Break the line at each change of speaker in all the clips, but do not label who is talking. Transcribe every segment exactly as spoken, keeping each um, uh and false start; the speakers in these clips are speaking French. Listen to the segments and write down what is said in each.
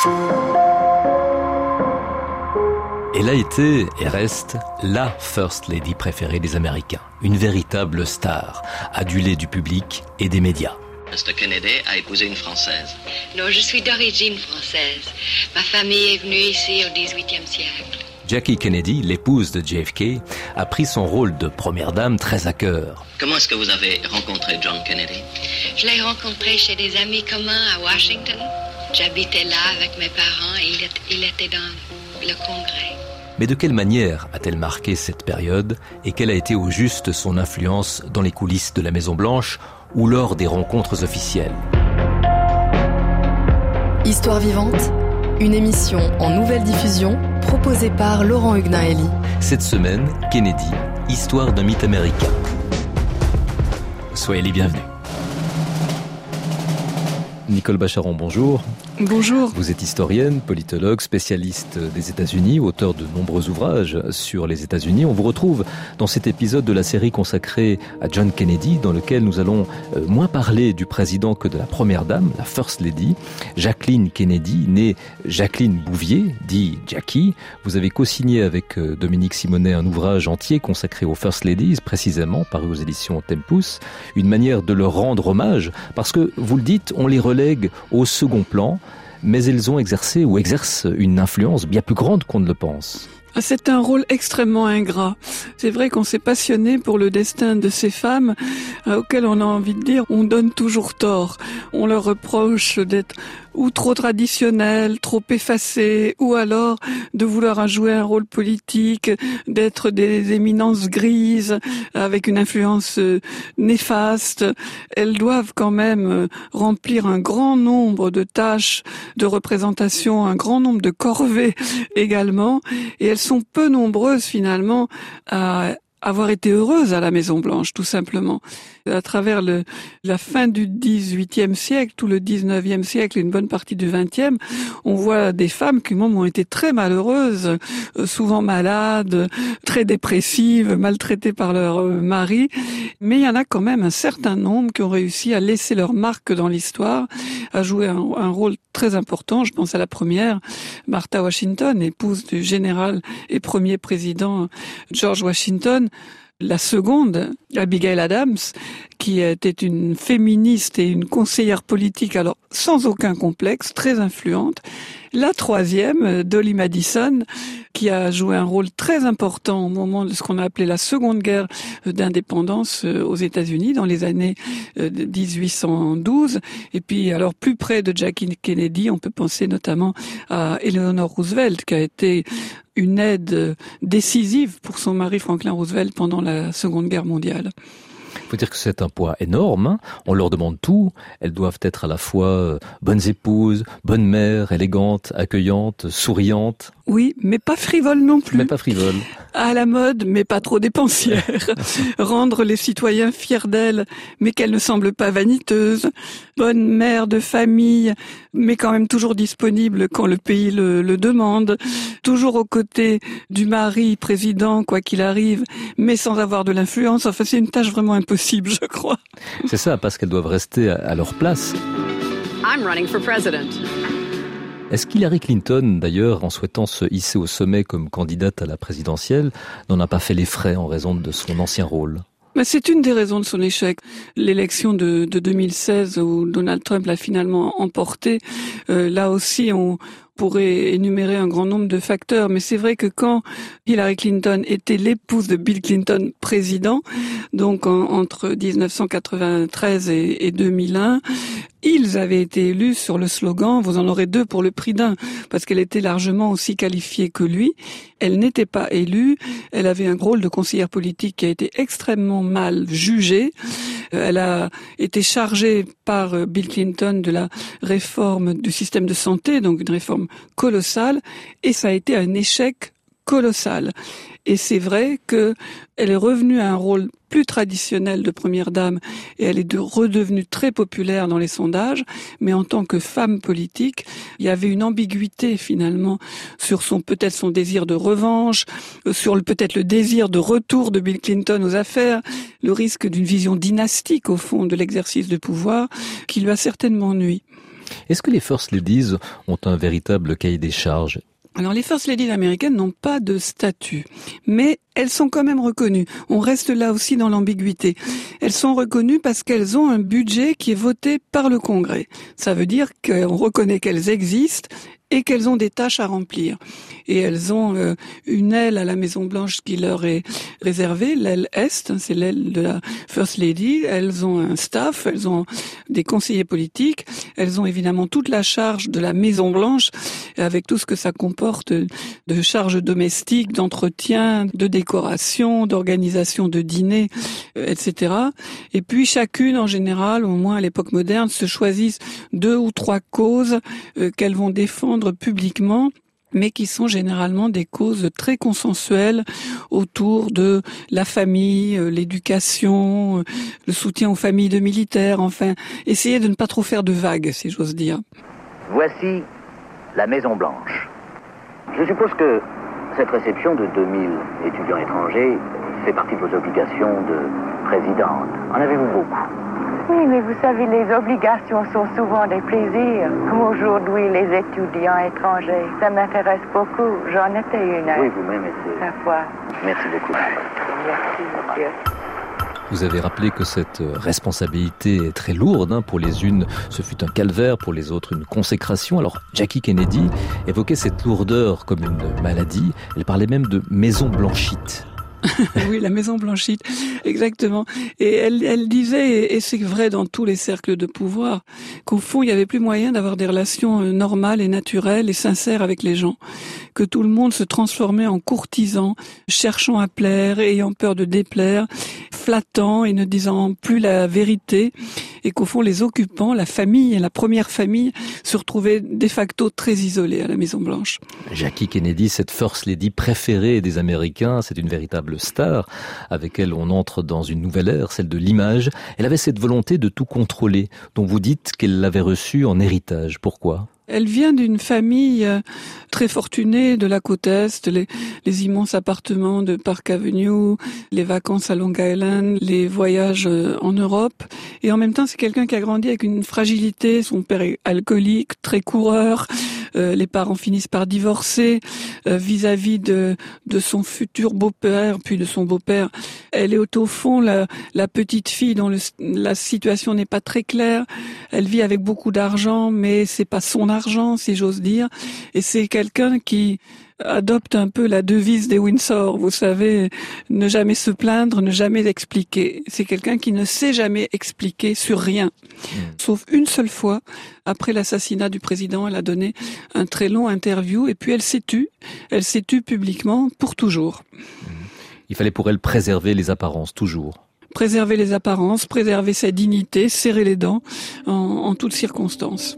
Elle a été et reste la First Lady préférée des Américains. Une véritable star, adulée du public et des médias.
mister Kennedy a épousé une Française.
Non, je suis d'origine française. Ma famille est venue ici au dix-huitième siècle.
Jackie Kennedy, l'épouse de J F K, a pris son rôle de première dame très à cœur.
Comment est-ce que vous avez rencontré John Kennedy?
Je l'ai rencontré chez des amis communs à Washington. J'habitais là avec mes parents et il était dans le Congrès.
Mais de quelle manière a-t-elle marqué cette période et quelle a été au juste son influence dans les coulisses de la Maison-Blanche ou lors des rencontres officielles?
Histoire vivante, une émission en nouvelle diffusion proposée par Laurent Hugnaeli.
Cette semaine, Kennedy, histoire d'un mythe américain. Soyez les bienvenus. Nicole Bacharon, bonjour.
Bonjour.
Vous êtes historienne, politologue, spécialiste des États-Unis, auteur de nombreux ouvrages sur les États-Unis. On vous retrouve dans cet épisode de la série consacrée à John Kennedy, dans lequel nous allons moins parler du président que de la première dame, la First Lady, Jacqueline Kennedy, née Jacqueline Bouvier, dit Jackie. Vous avez co-signé avec Dominique Simonet un ouvrage entier consacré aux First Ladies, précisément, paru aux éditions Tempus, une manière de leur rendre hommage, parce que, vous le dites, on les relègue au second plan, mais elles ont exercé ou exercent une influence bien plus grande qu'on ne le pense.
C'est un rôle extrêmement ingrat. C'est vrai qu'on s'est passionné pour le destin de ces femmes euh, auxquelles on a envie de dire on donne toujours tort. On leur reproche d'être ou trop traditionnelles, trop effacées, ou alors de vouloir jouer un rôle politique, d'être des éminences grises avec une influence néfaste. Elles doivent quand même remplir un grand nombre de tâches de représentation, un grand nombre de corvées également, et elles sont peu nombreuses finalement à avoir été heureuses à la Maison-Blanche, tout simplement. À travers le, la fin du dix-huitième siècle, tout le dix-neuvième siècle et une bonne partie du vingtième, on voit des femmes qui, même, ont été très malheureuses, souvent malades, très dépressives, maltraitées par leur mari. Mais il y en a quand même un certain nombre qui ont réussi à laisser leur marque dans l'histoire, à jouer un, un rôle très important. Je pense à la première, Martha Washington, épouse du général et premier président George Washington. La seconde, Abigail Adams, qui était une féministe et une conseillère politique, alors sans aucun complexe, très influente. La troisième, Dolly Madison, qui a joué un rôle très important au moment de ce qu'on a appelé la seconde guerre d'indépendance aux États-Unis, dans les années dix-huit cent douze. Et puis, alors, plus près de Jackie Kennedy, on peut penser notamment à Eleanor Roosevelt, qui a été une aide décisive pour son mari Franklin Roosevelt pendant la Seconde Guerre mondiale.
Il faut dire que c'est un poids énorme, hein. On leur demande tout. Elles doivent être à la fois bonnes épouses, bonnes mères, élégantes, accueillantes, souriantes.
Oui, mais pas frivoles non plus.
Mais pas frivoles.
À la mode, mais pas trop dépensières. Rendre les citoyens fiers d'elles, mais qu'elles ne semblent pas vaniteuses. Bonne mère de famille, mais quand même toujours disponible quand le pays le, le demande. Toujours aux côtés du mari président, quoi qu'il arrive, mais sans avoir de l'influence. Enfin, c'est une tâche vraiment impossible, je crois.
C'est ça, parce qu'elles doivent rester à, à leur place.
I'm running for president.
Est-ce qu'Hillary Clinton, d'ailleurs, en souhaitant se hisser au sommet comme candidate à la présidentielle, n'en a pas fait les frais en raison de son ancien rôle ?
C'est une des raisons de son échec. L'élection de, de deux mille seize où Donald Trump l'a finalement emporté, euh, là aussi on pourrait énumérer un grand nombre de facteurs, mais c'est vrai que quand Hillary Clinton était l'épouse de Bill Clinton président, donc en, entre dix-neuf cent quatre-vingt-treize et, et deux mille un, ils avaient été élus sur le slogan « Vous en aurez deux pour le prix d'un », parce qu'elle était largement aussi qualifiée que lui. Elle n'était pas élue, elle avait un rôle de conseillère politique qui a été extrêmement mal jugé. Elle a été chargée par Bill Clinton de la réforme du système de santé, donc une réforme colossale, et ça a été un échec colossal. Et c'est vrai que elle est revenue à un rôle plus traditionnel de première dame et elle est de, redevenue très populaire dans les sondages, mais en tant que femme politique, il y avait une ambiguïté finalement sur son peut-être son désir de revanche, sur le, peut-être le désir de retour de Bill Clinton aux affaires, le risque d'une vision dynastique au fond de l'exercice de pouvoir qui lui a certainement nui.
Est-ce que les First Ladies ont un véritable cahier des charges ?
Alors les First Ladies américaines n'ont pas de statut, mais elles sont quand même reconnues. On reste là aussi dans l'ambiguïté. Elles sont reconnues parce qu'elles ont un budget qui est voté par le Congrès. Ça veut dire qu'on reconnaît qu'elles existent et qu'elles ont des tâches à remplir. Et elles ont euh, une aile à la Maison-Blanche qui leur est réservée, l'aile Est, hein, c'est l'aile de la First Lady. Elles ont un staff, elles ont des conseillers politiques, elles ont évidemment toute la charge de la Maison-Blanche, avec tout ce que ça comporte de charges domestiques, d'entretien, de décoration, d'organisation de dîners, euh, et cetera. Et puis chacune, en général, au moins à l'époque moderne, se choisissent deux ou trois causes euh, qu'elles vont défendre publiquement, mais qui sont généralement des causes très consensuelles autour de la famille, l'éducation, le soutien aux familles de militaires, enfin, essayer de ne pas trop faire de vagues, si j'ose dire.
Voici la Maison-Blanche. Je suppose que cette réception de deux mille étudiants étrangers fait partie de vos obligations de présidente. En avez-vous beaucoup ?
Oui, mais vous savez, les obligations sont souvent des plaisirs. Comme aujourd'hui, les étudiants étrangers. Ça m'intéresse beaucoup. J'en étais une.
Oui, vous-même étiez.
La fois.
Merci beaucoup.
Merci, monsieur.
Vous avez rappelé que cette responsabilité est très lourde. Hein. Pour les unes, ce fut un calvaire, pour les autres, une consécration. Alors, Jackie Kennedy évoquait cette lourdeur comme une maladie. Elle parlait même de maison blanchite.
Oui, la maison blanchite, exactement. Et elle, elle disait, et c'est vrai dans tous les cercles de pouvoir, qu'au fond, il n'y avait plus moyen d'avoir des relations normales et naturelles et sincères avec les gens. Que tout le monde se transformait en courtisan, cherchant à plaire, ayant peur de déplaire, flattant et ne disant plus la vérité. Et qu'au fond, les occupants, la famille, la première famille, se retrouvaient de facto très isolés à la Maison-Blanche.
Jackie Kennedy, cette First Lady préférée des Américains, c'est une véritable star avec elle on entre dans une nouvelle ère, celle de l'image. Elle avait cette volonté de tout contrôler, dont vous dites qu'elle l'avait reçue en héritage. Pourquoi ?
Elle vient d'une famille très fortunée de la côte Est, les, les immenses appartements de Park Avenue, les vacances à Long Island, les voyages en Europe. Et en même temps, c'est quelqu'un qui a grandi avec une fragilité. Son père est alcoolique, très coureur. Euh, les parents finissent par divorcer euh, vis-à-vis de, de son futur beau-père, puis de son beau-père. Elle est au fond la, la petite fille dont le, la situation n'est pas très claire. Elle vit avec beaucoup d'argent, mais c'est pas son argent, si j'ose dire. Et c'est quelqu'un qui adopte un peu la devise des Windsor, vous savez, ne jamais se plaindre, ne jamais expliquer. C'est quelqu'un qui ne sait jamais expliquer sur rien. Mmh. Sauf une seule fois, après l'assassinat du président, elle a donné un très long interview et puis elle s'est tue. Elle s'est tue publiquement pour toujours.
Mmh. Il fallait pour elle préserver les apparences, toujours.
Préserver les apparences, préserver sa dignité, serrer les dents en, en toutes circonstances.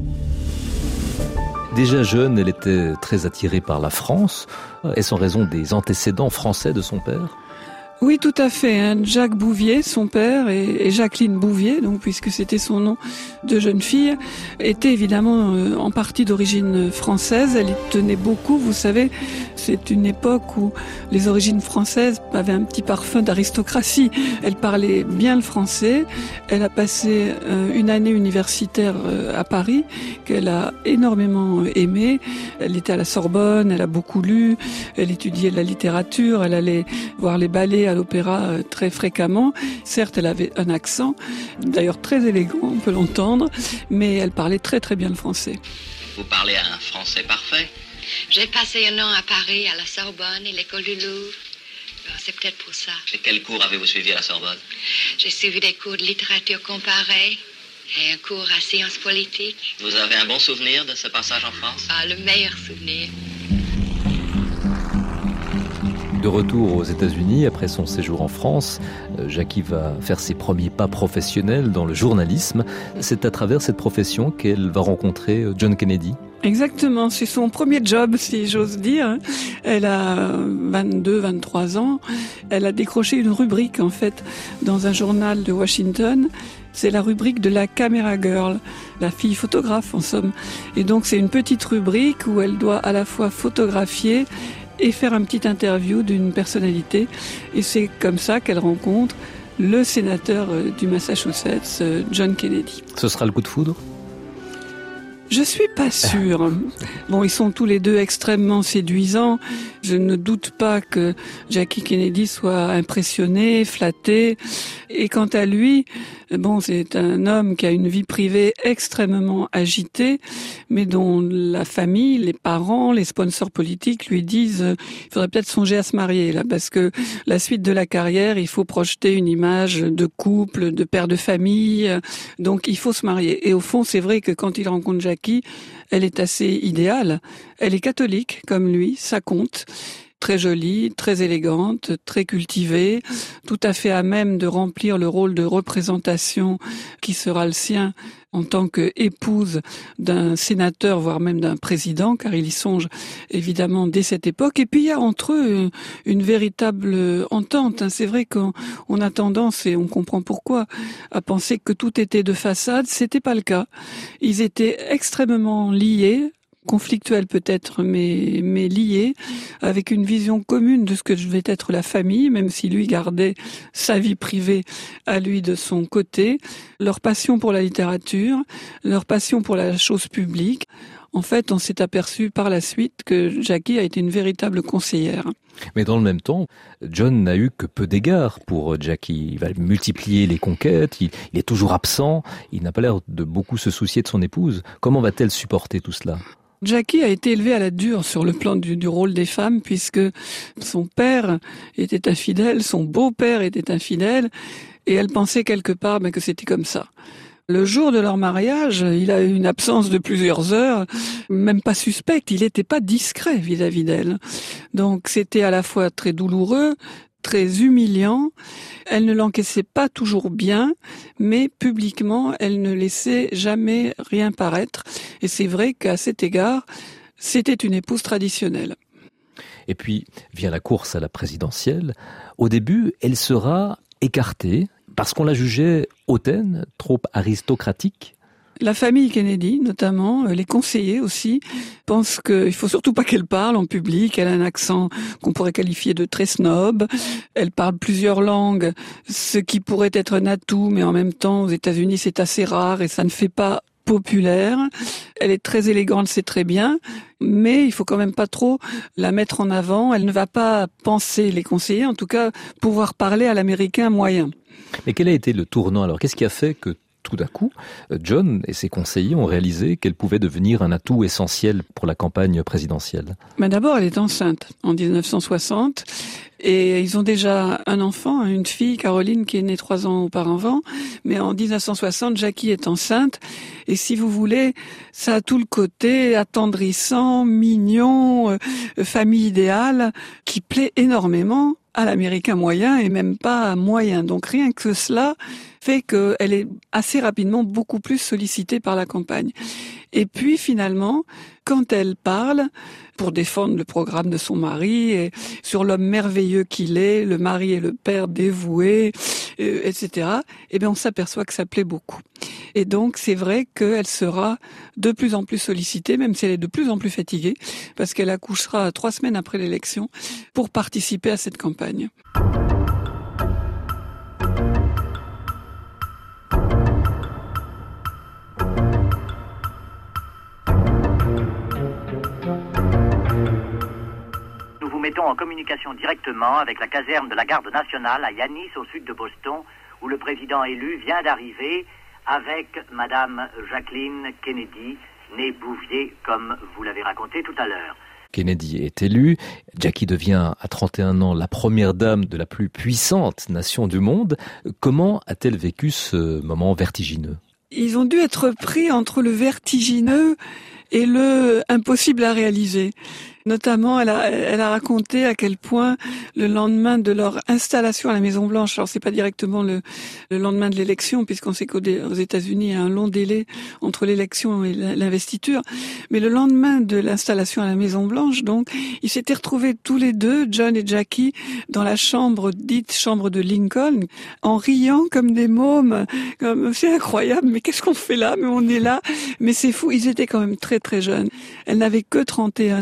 Déjà jeune, elle était très attirée par la France. Est-ce en raison des antécédents français de son père ?
Oui, tout à fait. Hein. Jacques Bouvier, son père, et, et Jacqueline Bouvier, donc puisque c'était son nom de jeune fille, était évidemment euh, en partie d'origine française. Elle y tenait beaucoup. Vous savez, c'est une époque où les origines françaises avaient un petit parfum d'aristocratie. Elle parlait bien le français. Elle a passé euh, une année universitaire euh, à Paris, qu'elle a énormément aimée. Elle était à la Sorbonne, elle a beaucoup lu, elle étudiait la littérature, elle allait voir les ballets à l'opéra très fréquemment. Certes, elle avait un accent, d'ailleurs très élégant, on peut l'entendre, mais elle parlait très très bien le français.
Vous parlez un français parfait ?
J'ai passé un an à Paris, à la Sorbonne et l'école du Louvre. C'est peut-être pour ça.
Et quels cours avez-vous suivi à la Sorbonne ?
J'ai suivi des cours de littérature comparée et un cours à sciences politiques.
Vous avez un bon souvenir de ce passage en France ?
Ah, le meilleur souvenir.
De retour aux États-Unis, après son séjour en France, Jackie va faire ses premiers pas professionnels dans le journalisme. C'est à travers cette profession qu'elle va rencontrer John Kennedy.
Exactement, c'est son premier job, si j'ose dire. Elle a vingt-deux, vingt-trois ans. Elle a décroché une rubrique, en fait, dans un journal de Washington. C'est la rubrique de la Camera Girl, la fille photographe, en somme. Et donc, c'est une petite rubrique où elle doit à la fois photographier et faire un petit interview d'une personnalité. Et c'est comme ça qu'elle rencontre le sénateur du Massachusetts, John Kennedy.
Ce sera le coup de foudre ?
Je suis pas sûre. Bon, ils sont tous les deux extrêmement séduisants. Je ne doute pas que Jackie Kennedy soit impressionné, flatté. Et quant à lui, bon, c'est un homme qui a une vie privée extrêmement agitée, mais dont la famille, les parents, les sponsors politiques lui disent euh, il faudrait peut-être songer à se marier, là, parce que la suite de la carrière, il faut projeter une image de couple, de père de famille, donc il faut se marier. Et au fond, c'est vrai que quand il rencontre Jackie, elle est assez idéale. Elle est catholique, comme lui, ça compte. Très jolie, très élégante, très cultivée, tout à fait à même de remplir le rôle de représentation qui sera le sien en tant qu'épouse d'un sénateur, voire même d'un président, car il y songe évidemment dès cette époque. Et puis il y a entre eux une véritable entente. C'est vrai qu'on on a tendance, et on comprend pourquoi, à penser que tout était de façade. C'était pas le cas. Ils étaient extrêmement liés, conflictuels peut-être, mais, mais liés, avec une vision commune de ce que devait être la famille, même si lui gardait sa vie privée à lui de son côté, leur passion pour la littérature, leur passion pour la chose publique. En fait, on s'est aperçu par la suite que Jackie a été une véritable conseillère.
Mais dans le même temps, John n'a eu que peu d'égards pour Jackie. Il va multiplier les conquêtes, il, il est toujours absent, il n'a pas l'air de beaucoup se soucier de son épouse. Comment va-t-elle supporter tout cela ?
Jackie a été élevée à la dure sur le plan du, du rôle des femmes, puisque son père était infidèle, son beau-père était infidèle, et elle pensait quelque part ben, que c'était comme ça. Le jour de leur mariage, il a eu une absence de plusieurs heures, même pas suspecte, il n'était pas discret vis-à-vis d'elle. Donc c'était à la fois très douloureux, très humiliant. Elle ne l'encaissait pas toujours bien, mais publiquement, elle ne laissait jamais rien paraître. Et c'est vrai qu'à cet égard, c'était une épouse traditionnelle.
Et puis vient la course à la présidentielle. Au début, elle sera écartée parce qu'on la jugeait hautaine, trop aristocratique.
La famille Kennedy, notamment, les conseillers aussi, pensent qu'il faut surtout pas qu'elle parle en public. Elle a un accent qu'on pourrait qualifier de très snob. Elle parle plusieurs langues, ce qui pourrait être un atout, mais en même temps, aux États-Unis, c'est assez rare et ça ne fait pas populaire. Elle est très élégante, c'est très bien, mais il faut quand même pas trop la mettre en avant. Elle ne va pas penser, les conseillers, en tout cas, pouvoir parler à l'américain moyen.
Mais quel a été le tournant alors ? Qu'est-ce qui a fait que tout à coup, John et ses conseillers ont réalisé qu'elle pouvait devenir un atout essentiel pour la campagne présidentielle ?
Mais d'abord, elle est enceinte en dix-neuf cent soixante et ils ont déjà un enfant, une fille, Caroline, qui est née trois ans auparavant. Mais en dix-neuf cent soixante, Jackie est enceinte et si vous voulez, ça a tout le côté attendrissant, mignon, euh, famille idéale qui plaît énormément à l'américain moyen et même pas moyen. Donc rien que cela fait qu'elle est assez rapidement beaucoup plus sollicitée par la campagne. Et puis finalement, quand elle parle pour défendre le programme de son mari et sur l'homme merveilleux qu'il est, le mari et le père dévoué, euh, et cetera, eh bien on s'aperçoit que ça plaît beaucoup. Et donc c'est vrai qu'elle sera de plus en plus sollicitée, même si elle est de plus en plus fatiguée, parce qu'elle accouchera trois semaines après l'élection pour participer à cette campagne.
Mettons en communication directement avec la caserne de la Garde nationale à Yanis, au sud de Boston, où le président élu vient d'arriver avec Madame Jacqueline Kennedy, née Bouvier, comme vous l'avez raconté tout à l'heure.
Kennedy est élue, Jackie devient à trente et un ans la première dame de la plus puissante nation du monde. Comment a-t-elle vécu ce moment vertigineux ?
Ils ont dû être pris entre le vertigineux et le impossible à réaliser. Notamment, elle a, elle a raconté à quel point le lendemain de leur installation à la Maison-Blanche, alors c'est pas directement le, le lendemain de l'élection, puisqu'on sait qu'aux États-Unis, il y a un long délai entre l'élection et l'investiture, mais le lendemain de l'installation à la Maison-Blanche, donc, ils s'étaient retrouvés tous les deux, John et Jackie, dans la chambre dite chambre de Lincoln, en riant comme des mômes, comme, c'est incroyable, mais qu'est-ce qu'on fait là? Mais on est là. Mais c'est fou, ils étaient quand même très très jeunes. Elle n'avait que trente et un ans.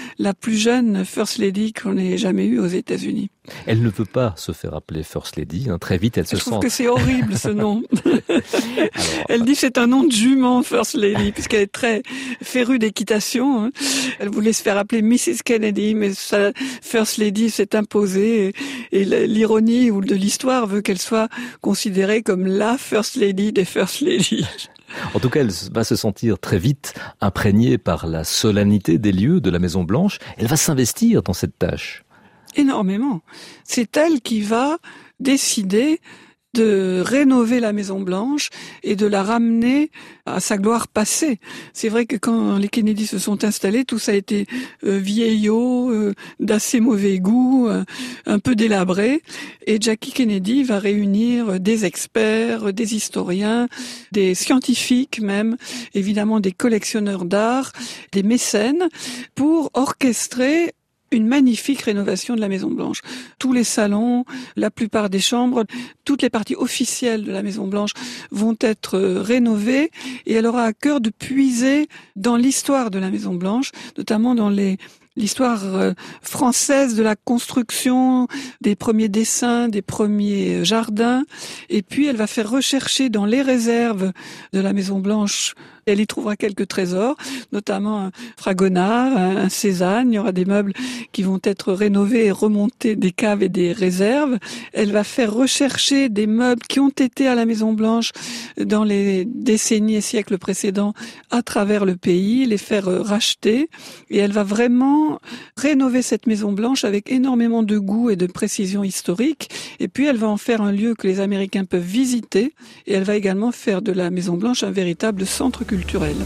la plus jeune First Lady qu'on ait jamais eue aux États-Unis.
Elle ne veut pas se faire appeler First Lady. Hein. Très vite, elle se
Je
sent...
trouve que c'est horrible, ce nom.
Alors...
Elle dit que c'est un nom de jument, First Lady, puisqu'elle est très férue d'équitation. Hein. Elle voulait se faire appeler Missus Kennedy, mais sa First Lady s'est imposée. Et, et l'ironie ou de l'histoire veut qu'elle soit considérée comme la First Lady des First Lady.
En tout cas, elle va se sentir très vite imprégnée par la solennité des lieux de la Maison-Blanche. Elle va s'investir dans cette tâche.
Énormément. C'est elle qui va décider de rénover la Maison-Blanche et de la ramener à sa gloire passée. C'est vrai que quand les Kennedy se sont installés, tout ça a été euh, vieillot, euh, d'assez mauvais goût, euh, un peu délabré. Et Jackie Kennedy va réunir des experts, des historiens, des scientifiques même, évidemment des collectionneurs d'art, des mécènes, pour orchestrer une magnifique rénovation de la Maison-Blanche. Tous les salons, la plupart des chambres, toutes les parties officielles de la Maison-Blanche vont être rénovées et elle aura à cœur de puiser dans l'histoire de la Maison-Blanche, notamment dans les l'histoire française de la construction, des premiers dessins, des premiers jardins. Et puis, elle va faire rechercher dans les réserves de la Maison-Blanche. Elle y trouvera quelques trésors, notamment un Fragonard, un Cézanne. Il y aura des meubles qui vont être rénovés et remontés des caves et des réserves. Elle va faire rechercher des meubles qui ont été à la Maison-Blanche dans les décennies et siècles précédents à travers le pays, les faire racheter. Et elle va vraiment rénover cette Maison-Blanche avec énormément de goût et de précision historique. Et puis, elle va en faire un lieu que les Américains peuvent visiter. Et elle va également faire de la Maison-Blanche un véritable centre culturel.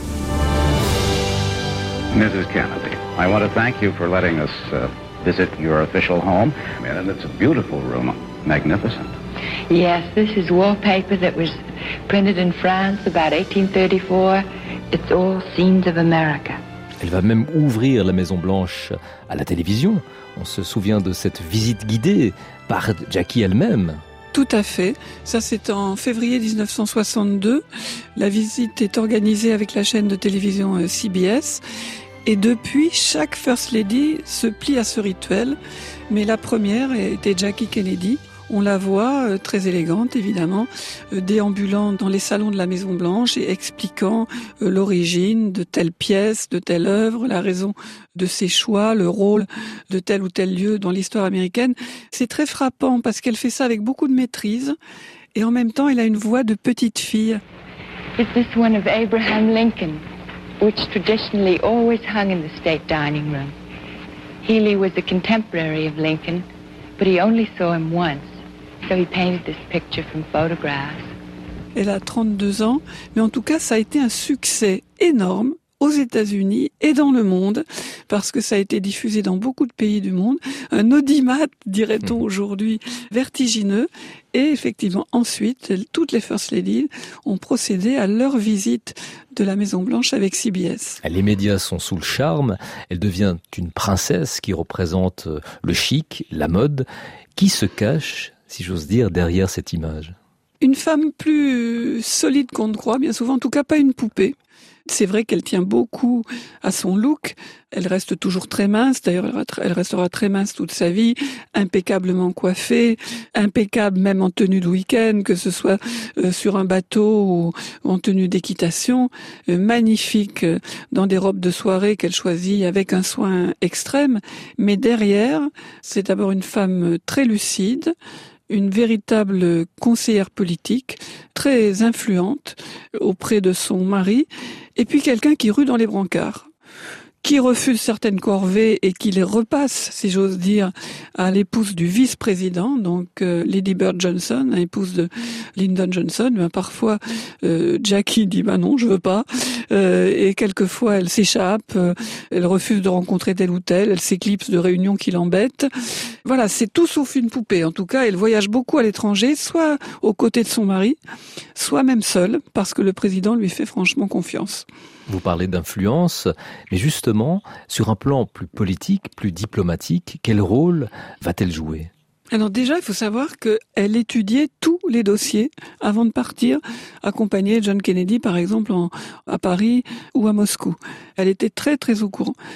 Missus Kennedy, I want to thank you for letting us uh, visit your official home. And it's a beautiful room, magnificent.
Yes, this is wallpaper that was printed in France about eighteen thirty-four. It's all scenes of America.
Elle va même ouvrir la Maison-Blanche à la télévision. On se souvient de cette visite guidée par Jackie elle-même.
Tout à fait. Ça, c'est en février dix-neuf cent soixante-deux. La visite est organisée avec la chaîne de télévision C B S. Et depuis, chaque First Lady se plie à ce rituel. Mais la première était Jackie Kennedy. On la voit, euh, très élégante évidemment, euh, déambulant dans les salons de la Maison-Blanche et expliquant euh, l'origine de telle pièce, de telle œuvre, la raison de ses choix, le rôle de tel ou tel lieu dans l'histoire américaine. C'est très frappant parce qu'elle fait ça avec beaucoup de maîtrise et en même temps elle a une voix de petite fille.
Is this one of Abraham Lincoln, which traditionally always hung in the state dining room? Healy was a contemporary of Lincoln, but he only saw him once. So he painted this picture from photographs.
Elle a trente-deux ans, mais en tout cas, ça a été un succès énorme aux États-Unis et dans le monde, parce que ça a été diffusé dans beaucoup de pays du monde. Un audimat, dirait-on aujourd'hui, vertigineux. Et effectivement, ensuite, toutes les First Ladies ont procédé à leur visite de la Maison-Blanche avec C B S.
Les médias sont sous le charme. Elle devient une princesse qui représente le chic, la mode. Qui se cache, si j'ose dire, derrière cette image?
Une femme plus solide qu'on ne croit, bien souvent, en tout cas pas une poupée. C'est vrai qu'elle tient beaucoup à son look. Elle reste toujours très mince. D'ailleurs, elle restera très mince toute sa vie, impeccablement coiffée, impeccable même en tenue de week-end, que ce soit sur un bateau ou en tenue d'équitation. Magnifique dans des robes de soirée qu'elle choisit avec un soin extrême. Mais derrière, c'est d'abord une femme très lucide, une véritable conseillère politique, très influente auprès de son mari, et puis quelqu'un qui rue dans les brancards, qui refuse certaines corvées et qui les repasse, si j'ose dire, à l'épouse du vice-président, donc euh, Lady Bird Johnson, épouse de Lyndon Johnson. Mais parfois, euh, Jackie dit bah non, je veux pas, euh, et quelquefois elle s'échappe, euh, elle refuse de rencontrer tel ou tel, elle s'éclipse de réunions qui l'embêtent. Voilà, c'est tout sauf une poupée. En tout cas, elle voyage beaucoup à l'étranger, soit aux côtés de son mari, soit même seule, parce que le président lui fait franchement confiance.
Vous parlez d'influence, mais justement, sur un plan plus politique, plus diplomatique, quel rôle va-t-elle jouer ?
Alors déjà, il faut savoir qu'elle étudiait tous les dossiers avant de partir, accompagner John Kennedy, par exemple, en, à Paris ou à Moscou. Elle était très, très au courant.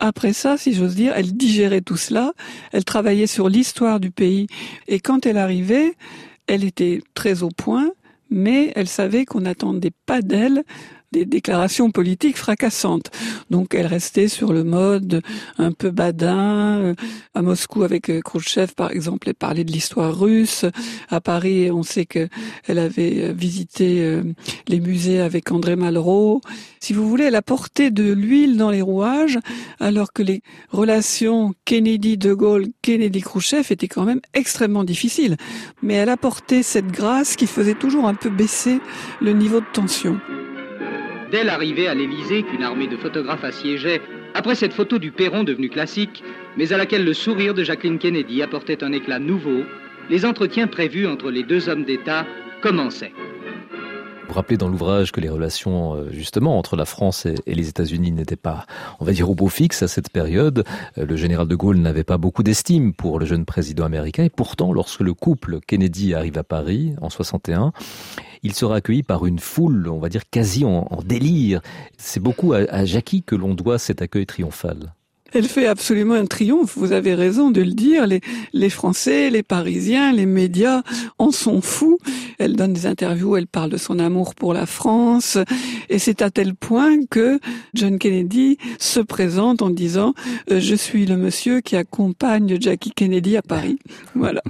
après ça, si j'ose dire, elle digérait tout cela, elle travaillait sur l'histoire du pays, et quand elle arrivait, elle était très au point, mais elle savait qu'on n'attendait pas d'elle des déclarations politiques fracassantes. Donc elle restait sur le mode un peu badin. À Moscou, avec Khrouchtchev, par exemple, elle parlait de l'histoire russe. À Paris, on sait qu'elle avait visité les musées avec André Malraux. Si vous voulez, elle apportait de l'huile dans les rouages, alors que les relations Kennedy-De Gaulle, Kennedy-Khrouchtchev étaient quand même extrêmement difficiles. Mais elle apportait cette grâce qui faisait toujours un peu baisser le niveau de tension.
Dès l'arrivée à l'Élysée qu'une armée de photographes assiégeait, après cette photo du perron devenue classique, mais à laquelle le sourire de Jacqueline Kennedy apportait un éclat nouveau, les entretiens prévus entre les deux hommes d'État commençaient.
Vous rappelez dans l'ouvrage que les relations, justement, entre la France et les États-Unis n'étaient pas, on va dire, au beau fixe à cette période. Le général de Gaulle n'avait pas beaucoup d'estime pour le jeune président américain. Et pourtant, lorsque le couple Kennedy arrive à Paris, en soixante et un, il sera accueilli par une foule, on va dire, quasi en, en délire. C'est beaucoup à, à Jackie que l'on doit cet accueil triomphal.
Elle fait absolument un triomphe, vous avez raison de le dire. Les, les Français, les Parisiens, les médias en sont fous. Elle donne des interviews, elle parle de son amour pour la France. Et c'est à tel point que John Kennedy se présente en disant euh, « Je suis le monsieur qui accompagne Jackie Kennedy à Paris ». Voilà.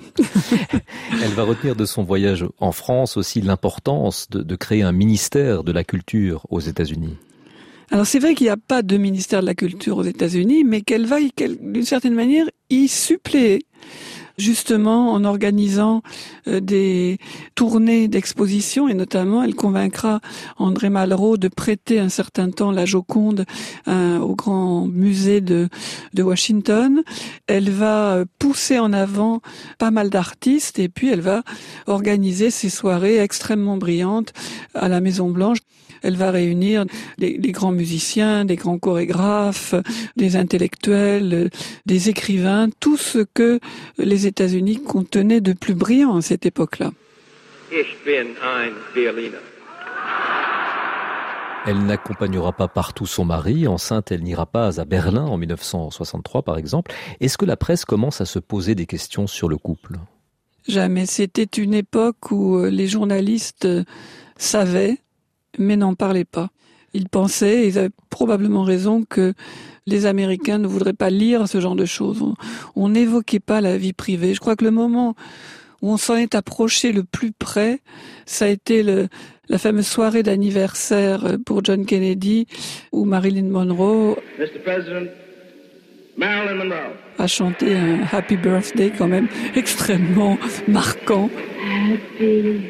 Elle va retenir de son voyage en France aussi l'importance de, de créer un ministère de la culture aux États-Unis.
Alors c'est vrai qu'il n'y a pas de ministère de la Culture aux États-Unis, mais qu'elle va, qu'elle, d'une certaine manière, y suppléer, justement en organisant euh, des tournées d'exposition, et notamment elle convaincra André Malraux de prêter un certain temps la Joconde euh, au grand musée de, de Washington. Elle va pousser en avant pas mal d'artistes, et puis elle va organiser ces soirées extrêmement brillantes à la Maison-Blanche. Elle va réunir des, des grands musiciens, des grands chorégraphes, des intellectuels, des écrivains, tout ce que les États-Unis contenaient de plus brillant à cette époque-là.
Ich bin ein Berliner.
Elle n'accompagnera pas partout son mari. Enceinte, elle n'ira pas à Berlin en dix-neuf cent soixante-trois, par exemple. Est-ce que la presse commence à se poser des questions sur le couple ?
Jamais. C'était une époque où les journalistes savaient, mais n'en parlaient pas. Ils pensaient, et ils avaient probablement raison, que les Américains ne voudraient pas lire ce genre de choses. On n'évoquait pas la vie privée. Je crois que le moment où on s'en est approché le plus près, ça a été le, la fameuse soirée d'anniversaire pour John Kennedy, où Marilyn Monroe
mister President, Marilyn Monroe
a chanté un Happy Birthday quand même extrêmement marquant.
Happy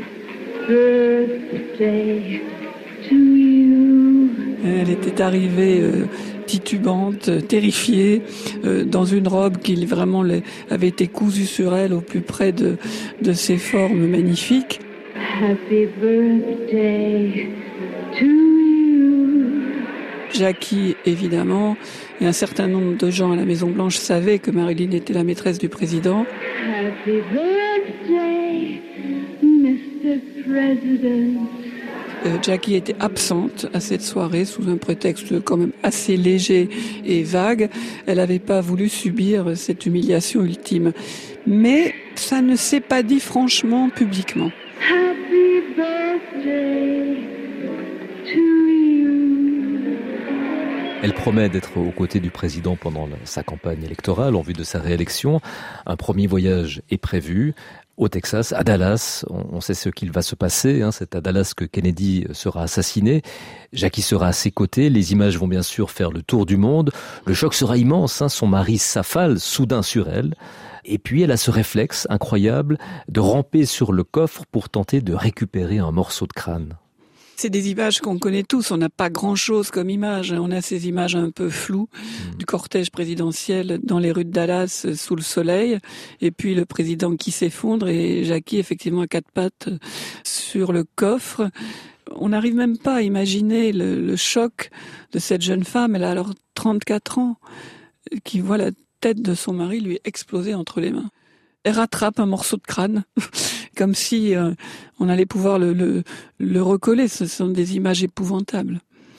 birthday to you.
Elle était arrivée euh, titubante, terrifiée, euh, dans une robe qui vraiment les, avait été cousue sur elle au plus près de, de ses formes magnifiques.
Happy birthday to you.
Jackie, évidemment, et un certain nombre de gens à la Maison-Blanche savaient que Marilyn était la maîtresse du président.
Happy birthday, mister President.
Euh, Jackie était absente à cette soirée sous un prétexte quand même assez léger et vague. Elle n'avait pas voulu subir cette humiliation ultime. Mais ça ne s'est pas dit franchement publiquement.
Happy birthday to you.
Elle promet d'être aux côtés du président pendant sa campagne électorale en vue de sa réélection. Un premier voyage est prévu au Texas, à Dallas. On sait ce qu'il va se passer. Hein. C'est à Dallas que Kennedy sera assassiné. Jackie sera à ses côtés. Les images vont bien sûr faire le tour du monde. Le choc sera immense. Hein. Son mari s'affale soudain sur elle. Et puis elle a ce réflexe incroyable de ramper sur le coffre pour tenter de récupérer un morceau de crâne.
C'est des images qu'on connaît tous, on n'a pas grand-chose comme images. On a ces images un peu floues mmh. du cortège présidentiel dans les rues de Dallas sous le soleil, et puis le président qui s'effondre et Jackie effectivement à quatre pattes sur le coffre. On n'arrive même pas à imaginer le, le choc de cette jeune femme, elle a alors trente-quatre ans, qui voit la tête de son mari lui exploser entre les mains. Elle rattrape un morceau de crâne, comme si euh, on allait pouvoir le, le, le recoller. Ce sont des images épouvantables.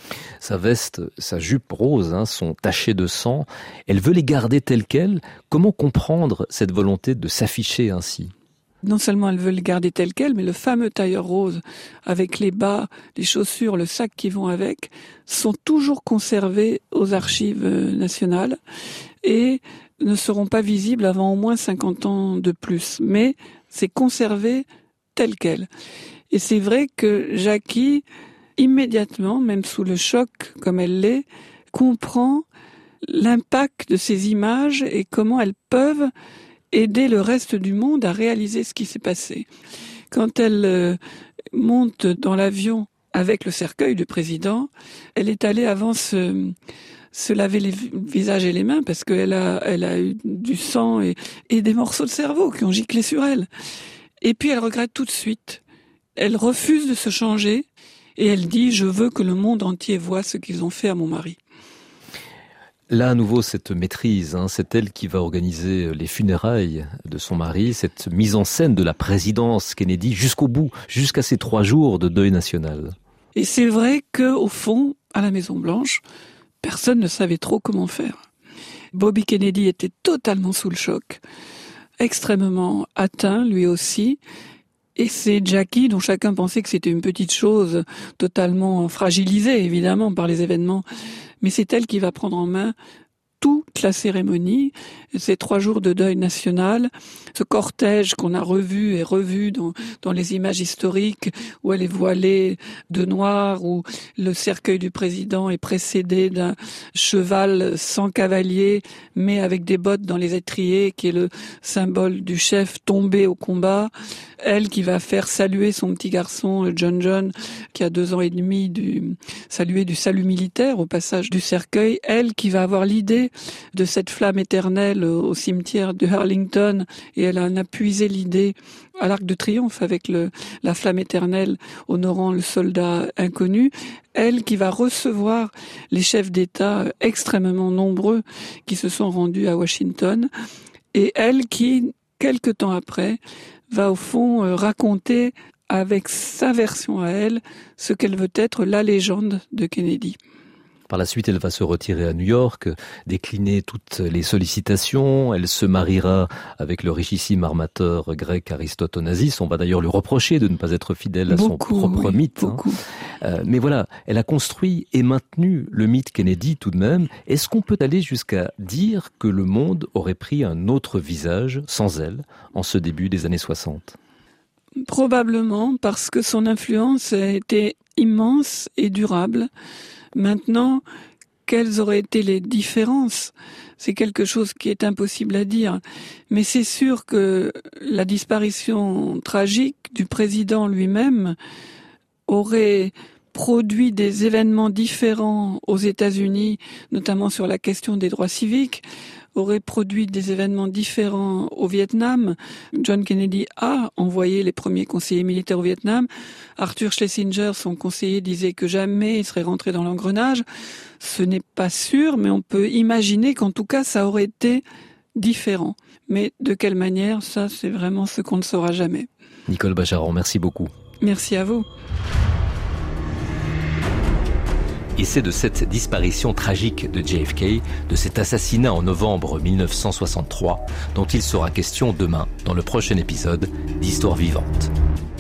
Sa veste, sa jupe rose hein, sont tachées de sang. Elle veut les garder telles quelles. Comment comprendre cette volonté de s'afficher ainsi ?
Non seulement elle veut les garder telles quelles, mais le fameux tailleur rose, avec les bas, les chaussures, le sac qui vont avec, sont toujours conservés aux archives nationales et ne seront pas visibles avant au moins cinquante ans de plus. Mais c'est conservé tel quel. Et c'est vrai que Jackie, immédiatement, même sous le choc comme elle l'est, comprend l'impact de ces images et comment elles peuvent aider le reste du monde à réaliser ce qui s'est passé. Quand elle euh, monte dans l'avion avec le cercueil du président, elle est allée avant se, se laver les visages et les mains parce qu'elle a, elle a eu du sang et, et des morceaux de cerveau qui ont giclé sur elle. Et puis elle regrette tout de suite. Elle refuse de se changer et elle dit « Je veux que le monde entier voie ce qu'ils ont fait à mon mari ».
Là, à nouveau, cette maîtrise, hein, c'est elle qui va organiser les funérailles de son mari, cette mise en scène de la présidence Kennedy jusqu'au bout, jusqu'à ces trois jours de deuil national.
Et c'est vrai qu'au fond, à la Maison-Blanche, personne ne savait trop comment faire. Bobby Kennedy était totalement sous le choc, extrêmement atteint, lui aussi. Et c'est Jackie, dont chacun pensait que c'était une petite chose, totalement fragilisée, évidemment, par les événements. Mais c'est elle qui va prendre en main toute la cérémonie, ces trois jours de deuil national, ce cortège qu'on a revu et revu dans, dans les images historiques, où elle est voilée de noir, où le cercueil du président est précédé d'un cheval sans cavalier, mais avec des bottes dans les étriers, qui est le symbole du chef tombé au combat. Elle qui va faire saluer son petit garçon, John John, qui a deux ans et demi, du, saluer du salut militaire au passage du cercueil. Elle qui va avoir l'idée de cette flamme éternelle au cimetière de Arlington, et elle en a puisé l'idée à l'Arc de Triomphe avec le, la flamme éternelle honorant le soldat inconnu. Elle qui va recevoir les chefs d'État extrêmement nombreux qui se sont rendus à Washington, et elle qui, quelque temps après, va au fond raconter avec sa version à elle ce qu'elle veut être la légende de Kennedy.
Par la suite, elle va se retirer à New York, décliner toutes les sollicitations. Elle se mariera avec le richissime armateur grec Aristote Onassis. On va d'ailleurs lui reprocher de ne pas être fidèle à
beaucoup,
son propre
oui,
mythe. Hein. Euh, mais voilà, elle a construit et maintenu le mythe Kennedy tout de même. Est-ce qu'on peut aller jusqu'à dire que le monde aurait pris un autre visage sans elle en ce début des années soixante ?
Probablement, parce que son influence a été immense et durable. Maintenant, quelles auraient été les différences ? C'est quelque chose qui est impossible à dire. Mais c'est sûr que la disparition tragique du président lui-même aurait produit des événements différents aux États-Unis, notamment sur la question des droits civiques, aurait produit des événements différents au Vietnam. John Kennedy a envoyé les premiers conseillers militaires au Vietnam. Arthur Schlesinger, son conseiller, disait que jamais il serait rentré dans l'engrenage. Ce n'est pas sûr, mais on peut imaginer qu'en tout cas, ça aurait été différent. Mais de quelle manière, ça, c'est vraiment ce qu'on ne saura jamais.
Nicole Bacharan, merci beaucoup.
Merci à vous.
Et c'est de cette disparition tragique de J F K, de cet assassinat en novembre mille neuf cent soixante-trois, dont il sera question demain dans le prochain épisode d'Histoire vivante.